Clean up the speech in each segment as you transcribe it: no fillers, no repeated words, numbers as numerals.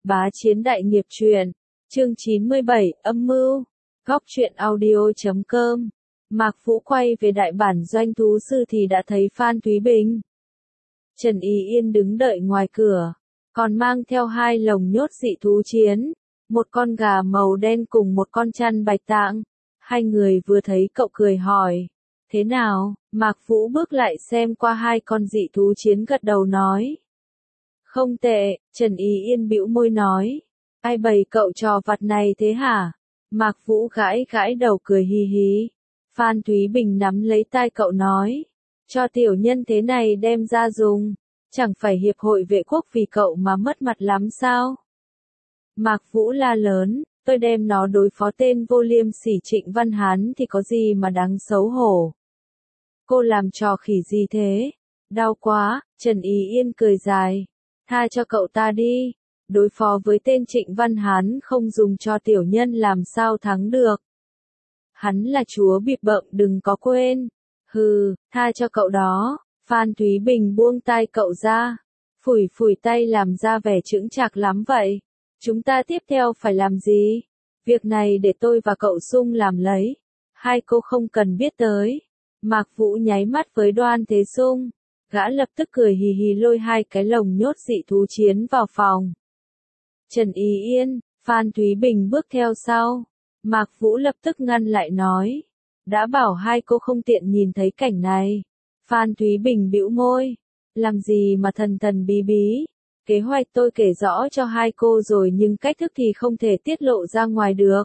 Bá Chiến Đại Nghiệp Truyện, chương 97, âm mưu, góc truyện audio.com. Mạc Vũ quay về đại bản doanh thú sư thì đã thấy Phan Thúy Bình. Trần Ý Yên đứng đợi ngoài cửa, còn mang theo hai lồng nhốt dị thú chiến, một con gà màu đen cùng một con chăn bạch tạng. Hai người vừa thấy cậu cười hỏi, thế nào? Mạc Vũ bước lại xem qua hai con dị thú chiến gật đầu nói. Không tệ, Trần Ý Yên bĩu môi nói. Ai bày cậu trò vặt này thế hả? Mạc Vũ gãi gãi đầu cười hì hì. Phan Thúy Bình nắm lấy tai cậu nói. Cho tiểu nhân thế này đem ra dùng. Chẳng phải hiệp hội vệ quốc vì cậu mà mất mặt lắm sao? Mạc Vũ la lớn. Tôi đem nó đối phó tên vô liêm sỉ Trịnh Văn Hán thì có gì mà đáng xấu hổ. Cô làm trò khỉ gì thế? Đau quá, Trần Ý Yên cười dài. Tha cho cậu ta đi. Đối phó với tên Trịnh Văn Hán không dùng cho tiểu nhân làm sao thắng được. Hắn là chúa bịp bợm đừng có quên. Hừ, tha cho cậu đó. Phan Thúy Bình buông tai cậu ra. Phủi phủi tay làm ra vẻ chững chạc lắm vậy. Chúng ta tiếp theo phải làm gì? Việc này để tôi và cậu Sung làm lấy. Hai cô không cần biết tới. Mạc Vũ nháy mắt với Đoan Thế Sung. Gã lập tức cười hì hì lôi hai cái lồng nhốt dị thú chiến vào phòng. Trần Ý Yên, Phan Thúy Bình bước theo sau. Mạc Vũ lập tức ngăn lại nói. Đã bảo hai cô không tiện nhìn thấy cảnh này. Phan Thúy Bình bĩu môi. Làm gì mà thần thần bí bí. Kế hoạch tôi kể rõ cho hai cô rồi nhưng cách thức thì không thể tiết lộ ra ngoài được.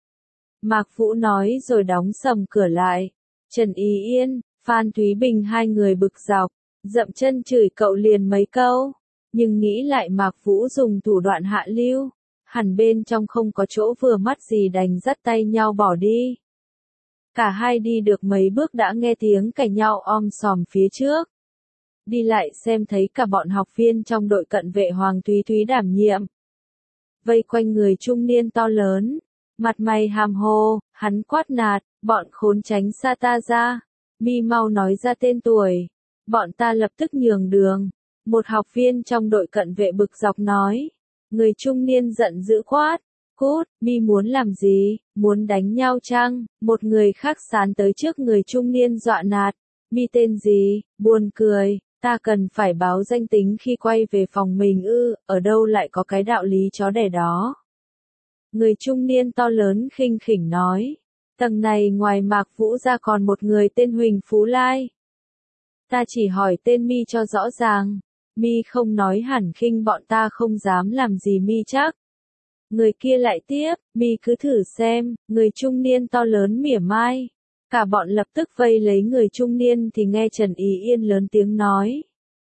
Mạc Vũ nói rồi đóng sầm cửa lại. Trần Ý Yên, Phan Thúy Bình hai người bực dọc, dậm chân chửi cậu liền mấy câu. Nhưng nghĩ lại Mạc Vũ dùng thủ đoạn hạ lưu, hẳn bên trong không có chỗ vừa mắt gì đành dắt tay nhau bỏ đi. Cả hai đi được mấy bước đã nghe tiếng cãi nhau om sòm phía trước. Đi lại xem thấy cả bọn học viên trong đội cận vệ Hoàng Thúy Thúy đảm nhiệm. Vây quanh người trung niên to lớn, mặt mày hàm hồ, hắn quát nạt, bọn khốn tránh xa ta ra, mi mau nói ra tên tuổi. Bọn ta lập tức nhường đường. Một học viên trong đội cận vệ bực dọc nói. Người trung niên giận dữ quát. Cút, mi muốn làm gì, muốn đánh nhau chăng? Một người khác sán tới trước người trung niên dọa nạt. Mi tên gì, buồn cười, ta cần phải báo danh tính khi quay về phòng mình ư, ở đâu lại có cái đạo lý chó đẻ đó. Người trung niên to lớn khinh khỉnh nói. Tầng này ngoài Mạc Vũ ra còn một người tên Huỳnh Phú Lai. Ta chỉ hỏi tên mi cho rõ ràng. Mi không nói hẳn khinh bọn ta không dám làm gì mi chắc. Người kia lại tiếp, mi cứ thử xem, người trung niên to lớn mỉa mai. Cả bọn lập tức vây lấy người trung niên thì nghe Trần Ý Yên lớn tiếng nói.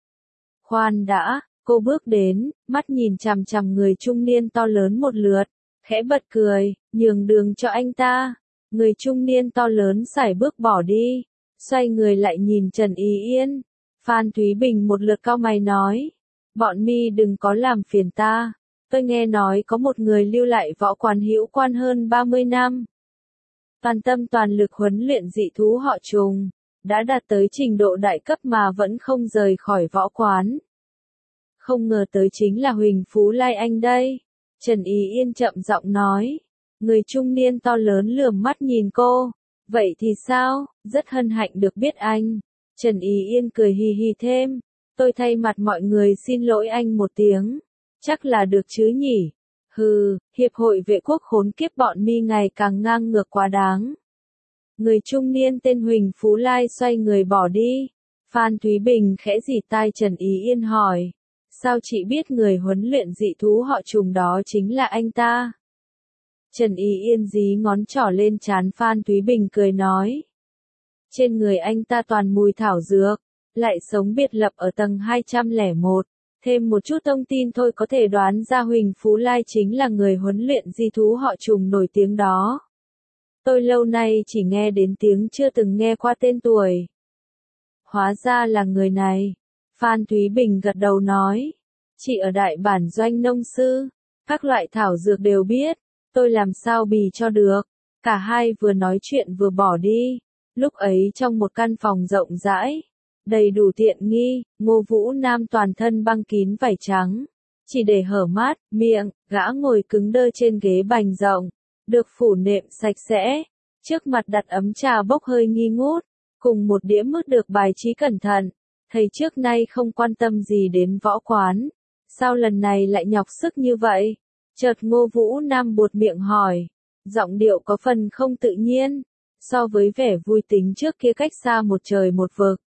Khoan đã, cô bước đến, mắt nhìn chằm chằm người trung niên to lớn một lượt, khẽ bật cười, nhường đường cho anh ta. Người trung niên to lớn sải bước bỏ đi, xoay người lại nhìn Trần Ý Yên. Phan Thúy Bình một lượt cau mày nói, bọn mi đừng có làm phiền ta, tôi nghe nói có một người lưu lại võ quán hữu quan hơn 30 năm. Toàn tâm toàn lực huấn luyện dị thú họ Trùng, đã đạt tới trình độ đại cấp mà vẫn không rời khỏi võ quán. Không ngờ tới chính là Huỳnh Phú Lai anh đây. Trần Ý Yên chậm giọng nói. Người trung niên to lớn lườm mắt nhìn cô. Vậy thì sao, rất hân hạnh được biết anh. Trần Ý Yên cười hì hì thêm. Tôi thay mặt mọi người xin lỗi anh một tiếng. Chắc là được chứ nhỉ. Hừ, hiệp hội vệ quốc khốn kiếp bọn mi ngày càng ngang ngược quá đáng. Người trung niên tên Huỳnh Phú Lai xoay người bỏ đi. Phan Thúy Bình khẽ rỉ tai Trần Ý Yên hỏi. Sao chị biết người huấn luyện dị thú họ Trùng đó chính là anh ta? Trần Ý Yên dí ngón trỏ lên trán Phan Thúy Bình cười nói. Trên người anh ta toàn mùi thảo dược, lại sống biệt lập ở tầng 201. Thêm một chút thông tin thôi có thể đoán ra Huỳnh Phú Lai chính là người huấn luyện dị thú họ Trùng nổi tiếng đó. Tôi lâu nay chỉ nghe đến tiếng chưa từng nghe qua tên tuổi. Hóa ra là người này. Phan Thúy Bình gật đầu nói. Chị ở đại bản doanh nông sư, các loại thảo dược đều biết, tôi làm sao bì cho được. Cả hai vừa nói chuyện vừa bỏ đi. Lúc ấy trong một căn phòng rộng rãi, đầy đủ tiện nghi, Ngô Vũ Nam toàn thân băng kín vải trắng, chỉ để hở mắt, miệng, gã ngồi cứng đơ trên ghế bành rộng, được phủ nệm sạch sẽ, trước mặt đặt ấm trà bốc hơi nghi ngút, cùng một đĩa mứt được bài trí cẩn thận. Thầy trước nay không quan tâm gì đến võ quán, sao lần này lại nhọc sức như vậy? Chợt Ngô Vũ Nam buột miệng hỏi, giọng điệu có phần không tự nhiên, so với vẻ vui tính trước kia cách xa một trời một vực.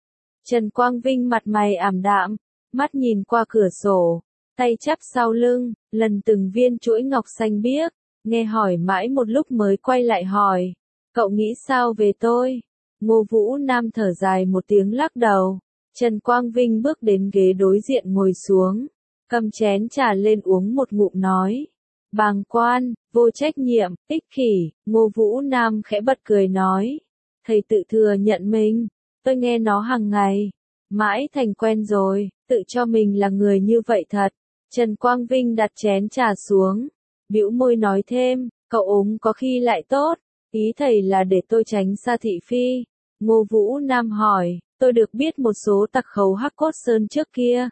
Trần Quang Vinh mặt mày ảm đạm, mắt nhìn qua cửa sổ, tay chắp sau lưng, lần từng viên chuỗi ngọc xanh biếc, nghe hỏi mãi một lúc mới quay lại hỏi, cậu nghĩ sao về tôi? Ngô Vũ Nam thở dài một tiếng lắc đầu. Trần Quang Vinh bước đến ghế đối diện ngồi xuống, cầm chén trà lên uống một ngụm nói. Bàng quan, vô trách nhiệm, ích kỷ, Ngô Vũ Nam khẽ bật cười nói. Thầy tự thừa nhận mình, tôi nghe nó hàng ngày, mãi thành quen rồi, tự cho mình là người như vậy thật. Trần Quang Vinh đặt chén trà xuống, bĩu môi nói thêm, cậu ốm có khi lại tốt, ý thầy là để tôi tránh xa thị phi. Ngô Vũ Nam hỏi. Tôi được biết một số tặc khấu Hắc Cốt Sơn trước kia.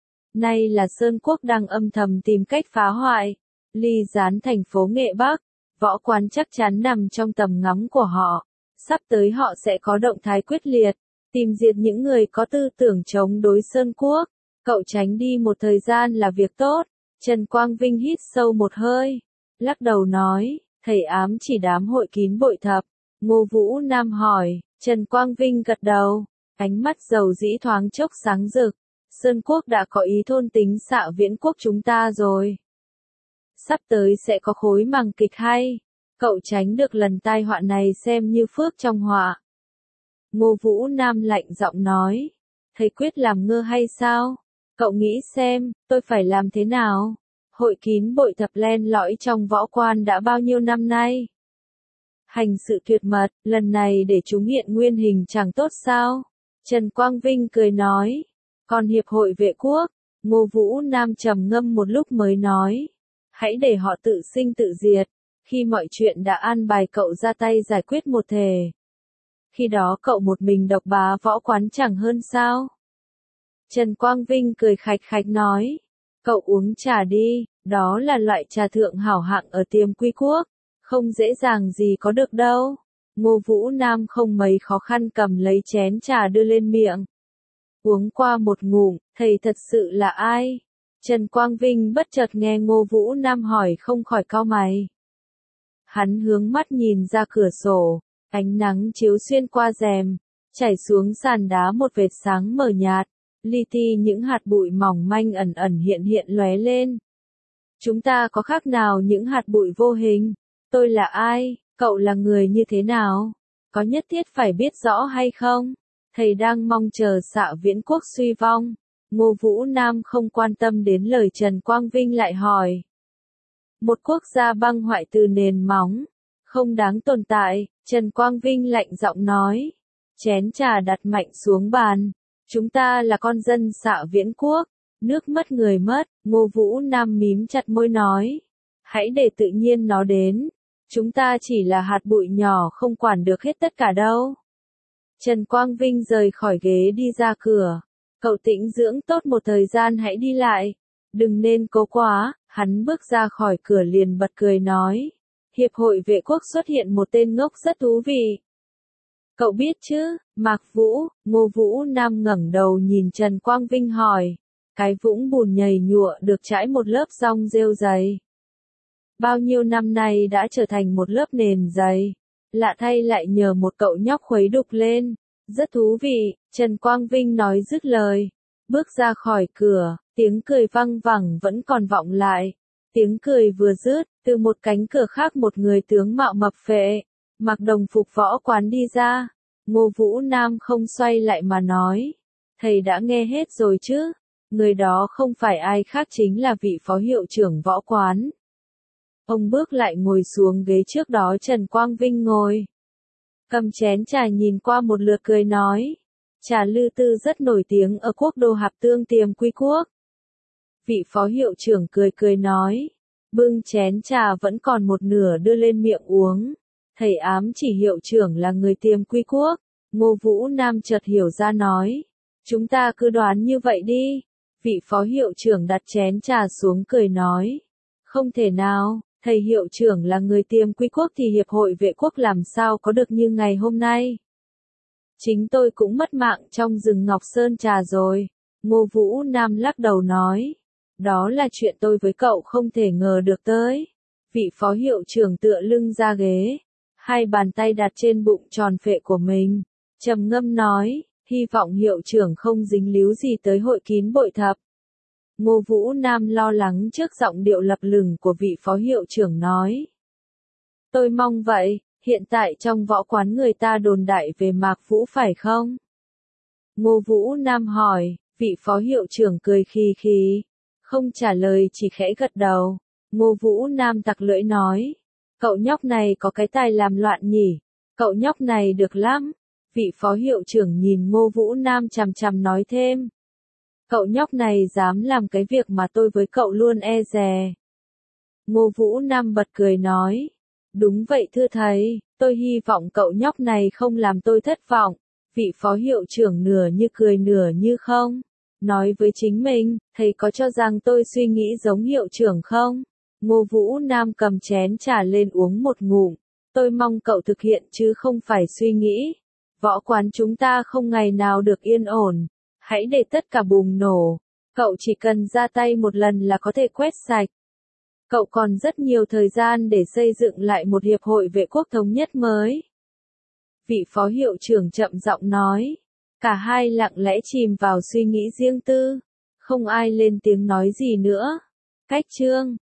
Nay là Sơn Quốc đang âm thầm tìm cách phá hoại, ly gián thành phố Nghệ Bắc, võ quán chắc chắn nằm trong tầm ngắm của họ. Sắp tới họ sẽ có động thái quyết liệt, tìm diệt những người có tư tưởng chống đối Sơn Quốc. Cậu tránh đi một thời gian là việc tốt. Trần Quang Vinh hít sâu một hơi, lắc đầu nói, thầy ám chỉ đám hội kín bội thập. Ngô Vũ Nam hỏi, Trần Quang Vinh gật đầu. Ánh mắt dầu dĩ thoáng chốc sáng rực, Sơn Quốc đã có ý thôn tính xạ Viễn Quốc chúng ta rồi. Sắp tới sẽ có khối màng kịch hay, cậu tránh được lần tai họa này xem như phước trong họa. Ngô Vũ Nam lạnh giọng nói, thầy quyết làm ngơ hay sao? Cậu nghĩ xem, tôi phải làm thế nào? Hội kín bội thập len lỏi trong võ quan đã bao nhiêu năm nay? Hành sự tuyệt mật, lần này để chúng hiện nguyên hình chẳng tốt sao? Trần Quang Vinh cười nói, còn hiệp hội vệ quốc, Ngô Vũ Nam trầm ngâm một lúc mới nói, hãy để họ tự sinh tự diệt, khi mọi chuyện đã an bài cậu ra tay giải quyết một thể. Khi đó cậu một mình độc bá võ quán chẳng hơn sao? Trần Quang Vinh cười khạch khạch nói, cậu uống trà đi, đó là loại trà thượng hảo hạng ở Tiềm Quy Quốc, không dễ dàng gì có được đâu. Ngô Vũ Nam không mấy khó khăn cầm lấy chén trà đưa lên miệng. Uống qua một ngụm, thầy thật sự là ai? Trần Quang Vinh bất chợt nghe Ngô Vũ Nam hỏi không khỏi cau mày. Hắn hướng mắt nhìn ra cửa sổ, ánh nắng chiếu xuyên qua rèm, chảy xuống sàn đá một vệt sáng mờ nhạt, li ti những hạt bụi mỏng manh ẩn ẩn hiện hiện lóe lên. Chúng ta có khác nào những hạt bụi vô hình? Tôi là ai? Cậu là người như thế nào? Có nhất thiết phải biết rõ hay không? Thầy đang mong chờ xạ Viễn Quốc suy vong. Ngô Vũ Nam không quan tâm đến lời Trần Quang Vinh lại hỏi. Một quốc gia băng hoại từ nền móng, không đáng tồn tại, Trần Quang Vinh lạnh giọng nói. Chén trà đặt mạnh xuống bàn. Chúng ta là con dân xạ Viễn Quốc. Nước mất người mất, Ngô Vũ Nam mím chặt môi nói. Hãy để tự nhiên nó đến. Chúng ta chỉ là hạt bụi nhỏ không quản được hết tất cả đâu. Trần Quang Vinh rời khỏi ghế đi ra cửa. Cậu tĩnh dưỡng tốt một thời gian hãy đi lại. Đừng nên cố quá, hắn bước ra khỏi cửa liền bật cười nói. Hiệp hội vệ quốc xuất hiện một tên ngốc rất thú vị. Cậu biết chứ, Mạc Vũ, Ngô Vũ Nam ngẩng đầu nhìn Trần Quang Vinh hỏi. Cái vũng bùn nhầy nhụa được trải một lớp rong rêu dày. Bao nhiêu năm nay đã trở thành một lớp nền dày. Lạ thay lại nhờ một cậu nhóc khuấy đục lên. Rất thú vị, Trần Quang Vinh nói dứt lời. Bước ra khỏi cửa, tiếng cười văng vẳng vẫn còn vọng lại. Tiếng cười vừa dứt, từ một cánh cửa khác một người tướng mạo mập phệ, mặc đồng phục võ quán đi ra. Ngô Vũ Nam không xoay lại mà nói. Thầy đã nghe hết rồi chứ? Người đó không phải ai khác chính là vị phó hiệu trưởng võ quán. Ông bước lại ngồi xuống ghế trước đó Trần Quang Vinh ngồi. Cầm chén trà nhìn qua một lượt cười nói. Trà Lư Tư rất nổi tiếng ở quốc đô Hạp Tương Tiềm Quy Quốc. Vị phó hiệu trưởng cười cười nói. Bưng chén trà vẫn còn một nửa đưa lên miệng uống. Thầy ám chỉ hiệu trưởng là người Tiềm Quy Quốc. Ngô Vũ Nam chợt hiểu ra nói. Chúng ta cứ đoán như vậy đi. Vị phó hiệu trưởng đặt chén trà xuống cười nói. Không thể nào, thầy hiệu trưởng là người tiêm quy quốc thì hiệp hội vệ quốc làm sao có được như ngày hôm nay. Chính tôi cũng mất mạng trong rừng Ngọc Sơn Trà rồi. Ngô Vũ Nam lắc đầu nói. Đó là chuyện tôi với cậu không thể ngờ được tới. Vị phó hiệu trưởng tựa lưng ra ghế, hai bàn tay đặt trên bụng tròn phệ của mình, trầm ngâm nói, hy vọng hiệu trưởng không dính líu gì tới hội kín bội thập. Ngô Vũ Nam lo lắng trước giọng điệu lập lửng của vị phó hiệu trưởng nói. Tôi mong vậy, hiện tại trong võ quán người ta đồn đại về Mạc Vũ phải không? Ngô Vũ Nam hỏi, vị phó hiệu trưởng cười khì khì, không trả lời chỉ khẽ gật đầu. Ngô Vũ Nam tặc lưỡi nói, cậu nhóc này có cái tài làm loạn nhỉ, cậu nhóc này được lắm. Vị phó hiệu trưởng nhìn Ngô Vũ Nam chằm chằm nói thêm. Cậu nhóc này dám làm cái việc mà tôi với cậu luôn e dè. Ngô Vũ Nam bật cười nói, đúng vậy thưa thầy, tôi hy vọng cậu nhóc này không làm tôi thất vọng. Vị phó hiệu trưởng nửa như cười nửa như không, nói với chính mình, thầy có cho rằng tôi suy nghĩ giống hiệu trưởng không? Ngô Vũ Nam cầm chén trà lên uống một ngụm, tôi mong cậu thực hiện chứ không phải suy nghĩ. Võ quán chúng ta không ngày nào được yên ổn, hãy để tất cả bùng nổ, cậu chỉ cần ra tay một lần là có thể quét sạch. Cậu còn rất nhiều thời gian để xây dựng lại một hiệp hội vệ quốc thống nhất mới. Vị phó hiệu trưởng chậm giọng nói, cả hai lặng lẽ chìm vào suy nghĩ riêng tư, không ai lên tiếng nói gì nữa. Cách chương